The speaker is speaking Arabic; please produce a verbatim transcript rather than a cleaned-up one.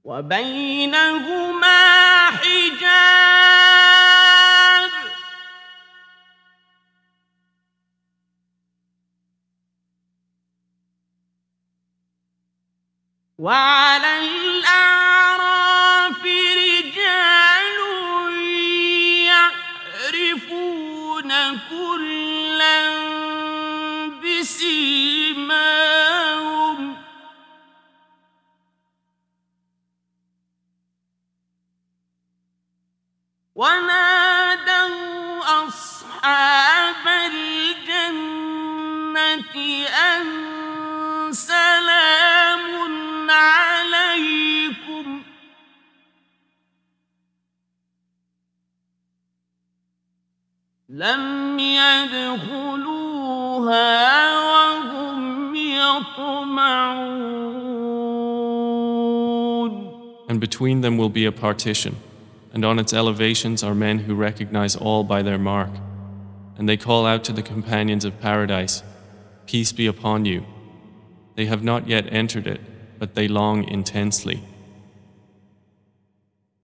وبينهما حجاب وعلى الأعراف رجال يعرفون كلا بسيماهم ونادوا أصحاب الجنة أن سلام عليكم لم يدخلوها وهم يطمعون. And between them will be a partition, and on its elevations are men who recognize all by their mark. And they call out to the companions of paradise, "Peace be upon you." They have not yet entered it, but they long intensely.